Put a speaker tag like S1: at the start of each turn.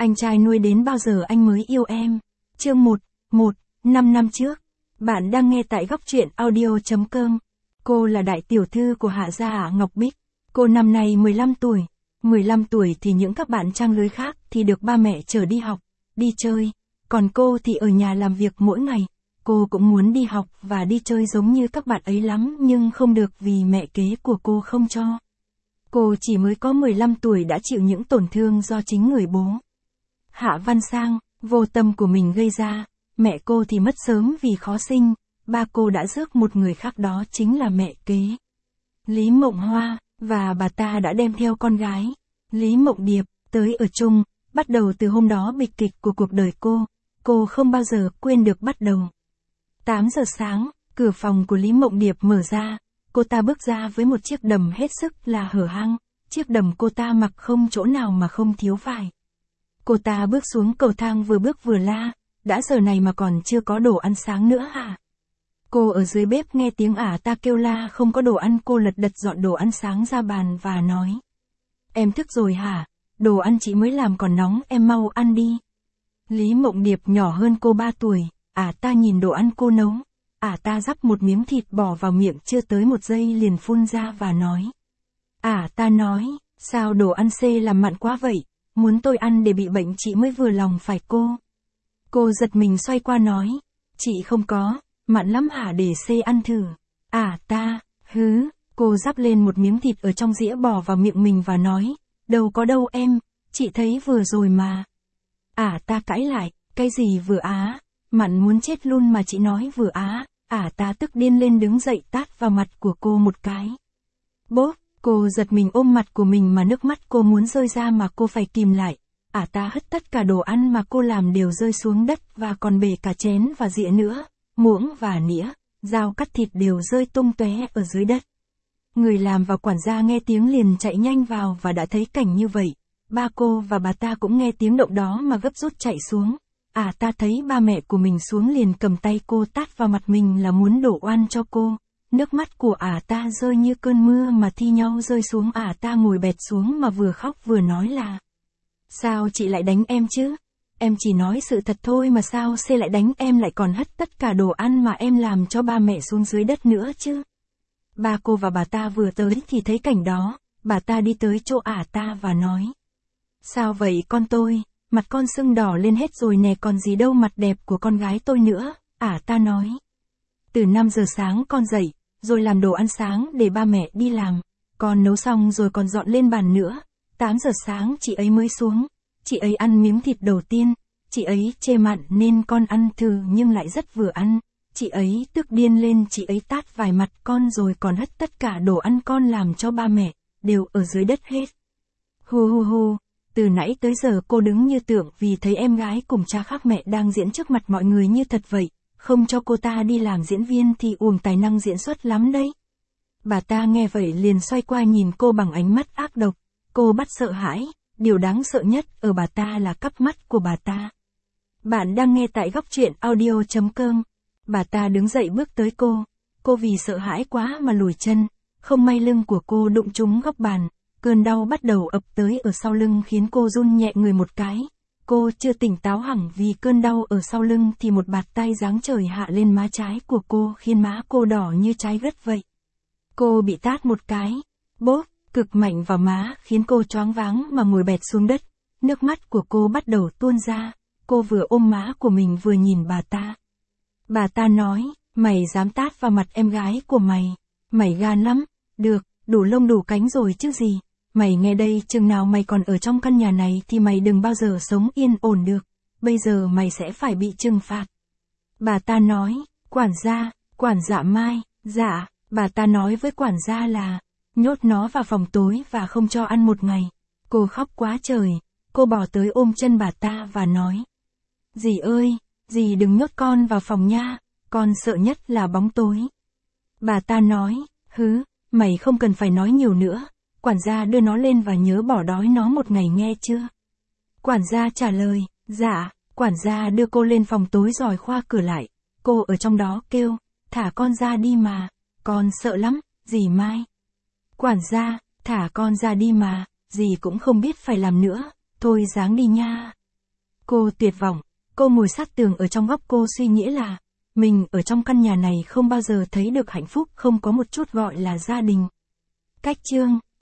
S1: Anh trai nuôi đến bao giờ anh mới yêu em? Chương 1, 5 năm trước. Bạn đang nghe tại góc truyện audio.com. Cô là đại tiểu thư của Hạ gia Hạ Ngọc Bích. Cô năm nay 15 tuổi. 15 tuổi thì những các bạn trang lưới khác thì được ba mẹ chở đi học, đi chơi. Còn cô thì ở nhà làm việc mỗi ngày. Cô cũng muốn đi học và đi chơi giống như các bạn ấy lắm nhưng không được vì mẹ kế của cô không cho. Cô chỉ mới có 15 tuổi đã chịu những tổn thương do chính người bố Hạ Văn Sang, vô tâm của mình gây ra. Mẹ cô thì mất sớm vì khó sinh, ba cô đã rước một người khác, đó chính là mẹ kế Lý Mộng Hoa, và bà ta đã đem theo con gái Lý Mộng Điệp tới ở chung. Bắt đầu từ hôm đó bi kịch của cuộc đời cô không bao giờ quên được. Bắt đầu 8 giờ sáng, cửa phòng của Lý Mộng Điệp mở ra, cô ta bước ra với một chiếc đầm hết sức là hở hang. Chiếc đầm cô ta mặc không chỗ nào mà không thiếu vải. Cô ta bước xuống cầu thang, vừa bước vừa la, đã giờ này mà còn chưa có đồ ăn sáng nữa hả? Cô ở dưới bếp nghe tiếng ả ta kêu la không có đồ ăn, cô lật đật dọn đồ ăn sáng ra bàn và nói: Em thức rồi hả? Đồ ăn chị mới làm còn nóng, em mau ăn đi. Lý Mộng Điệp nhỏ hơn cô 3 tuổi, ả ta nhìn đồ ăn cô nấu, ả ta rắc một miếng thịt bỏ vào miệng, chưa tới 1 giây liền phun ra và nói: Ả ta nói, sao đồ ăn C làm mặn quá vậy, muốn tôi ăn để bị bệnh chị mới vừa lòng phải cô. Cô giật mình xoay qua nói: Chị không có, mặn lắm hả, để C ăn thử. Ả ta, hứ, cô rắc lên một miếng thịt ở trong dĩa bỏ vào miệng mình và nói: Đâu có đâu em, chị thấy vừa rồi mà. Ả ta cãi lại: Cái gì vừa á, mặn muốn chết luôn mà chị nói vừa á. Ả ta tức điên lên đứng dậy tát vào mặt của cô một cái. Bốp, cô giật mình ôm mặt của mình mà nước mắt cô muốn rơi ra mà cô phải kìm lại. Ả ta hất tất cả đồ ăn mà cô làm đều rơi xuống đất và còn bể cả chén và dĩa nữa, muỗng và nĩa, dao cắt thịt đều rơi tung tóe ở dưới đất. Người làm và quản gia nghe tiếng liền chạy nhanh vào và đã thấy cảnh như vậy. Ba cô và bà ta cũng nghe tiếng động đó mà gấp rút chạy xuống. Ả ta thấy ba mẹ của mình xuống liền cầm tay cô tát vào mặt mình là muốn đổ oan cho cô. Nước mắt của ả ta rơi như cơn mưa mà thi nhau rơi xuống. Ả ta ngồi bệt xuống mà vừa khóc vừa nói là: Sao chị lại đánh em chứ? Em chỉ nói sự thật thôi mà sao C lại đánh em, lại còn hất tất cả đồ ăn mà em làm cho ba mẹ xuống dưới đất nữa chứ? Ba cô và bà ta vừa tới thì thấy cảnh đó, bà ta đi tới chỗ ả ta và nói: Sao vậy con tôi, mặt con sưng đỏ lên hết rồi nè, còn gì đâu mặt đẹp của con gái tôi nữa. Ả ta nói: Từ 5 giờ sáng con dậy, rồi làm đồ ăn sáng để ba mẹ đi làm, con nấu xong rồi còn dọn lên bàn nữa. 8 giờ sáng chị ấy mới xuống, chị ấy ăn miếng thịt đầu tiên, chị ấy chê mặn nên con ăn thử nhưng lại rất vừa ăn. Chị ấy tức điên lên, chị ấy tát vài mặt con rồi còn hất tất cả đồ ăn con làm cho ba mẹ, đều ở dưới đất hết. Hu hu hu, từ nãy tới giờ cô đứng như tượng vì thấy em gái cùng cha khác mẹ đang diễn trước mặt mọi người như thật vậy, không cho cô ta đi làm diễn viên thì uổng tài năng diễn xuất lắm đấy. Bà ta nghe vậy liền xoay qua nhìn cô bằng ánh mắt ác độc, cô bắt sợ hãi, điều đáng sợ nhất ở bà ta là cắp mắt của bà ta. Bạn đang nghe tại góc truyện audio.com. Bà ta đứng dậy bước tới cô vì sợ hãi quá mà lùi chân, không may lưng của cô đụng trúng góc bàn, cơn đau bắt đầu ập tới ở sau lưng khiến cô run nhẹ người một cái. Cô chưa tỉnh táo hẳn vì cơn đau ở sau lưng thì một bạt tay giáng trời hạ lên má trái của cô khiến má cô đỏ như trái gất vậy. Cô bị tát một cái, bốp, cực mạnh vào má khiến cô choáng váng mà ngồi bệt xuống đất, nước mắt của cô bắt đầu tuôn ra, cô vừa ôm má của mình vừa nhìn bà ta. Bà ta nói: Mày dám tát vào mặt em gái của mày gan lắm, được, đủ lông đủ cánh rồi chứ gì. Mày nghe đây, chừng nào mày còn ở trong căn nhà này thì mày đừng bao giờ sống yên ổn được, bây giờ mày sẽ phải bị trừng phạt. Bà ta nói: Quản gia Mai, dạ, bà ta nói với quản gia là nhốt nó vào phòng tối và không cho ăn 1 ngày. Cô khóc quá trời, cô bỏ tới ôm chân bà ta và nói: Dì ơi, dì đừng nhốt con vào phòng nha, con sợ nhất là bóng tối. Bà ta nói: Hứ, mày không cần phải nói nhiều nữa, quản gia đưa nó lên và nhớ bỏ đói nó 1 ngày nghe chưa? Quản gia trả lời: Dạ. Quản gia đưa cô lên phòng tối rồi khóa cửa lại, cô ở trong đó kêu: Thả con ra đi mà, con sợ lắm, dì Mai. Quản gia: Thả con ra đi mà, dì cũng không biết phải làm nữa, thôi ráng đi nha. Cô tuyệt vọng, cô ngồi sát tường ở trong góc, cô suy nghĩ là, mình ở trong căn nhà này không bao giờ thấy được hạnh phúc, không có một chút gọi là gia đình. Cách chương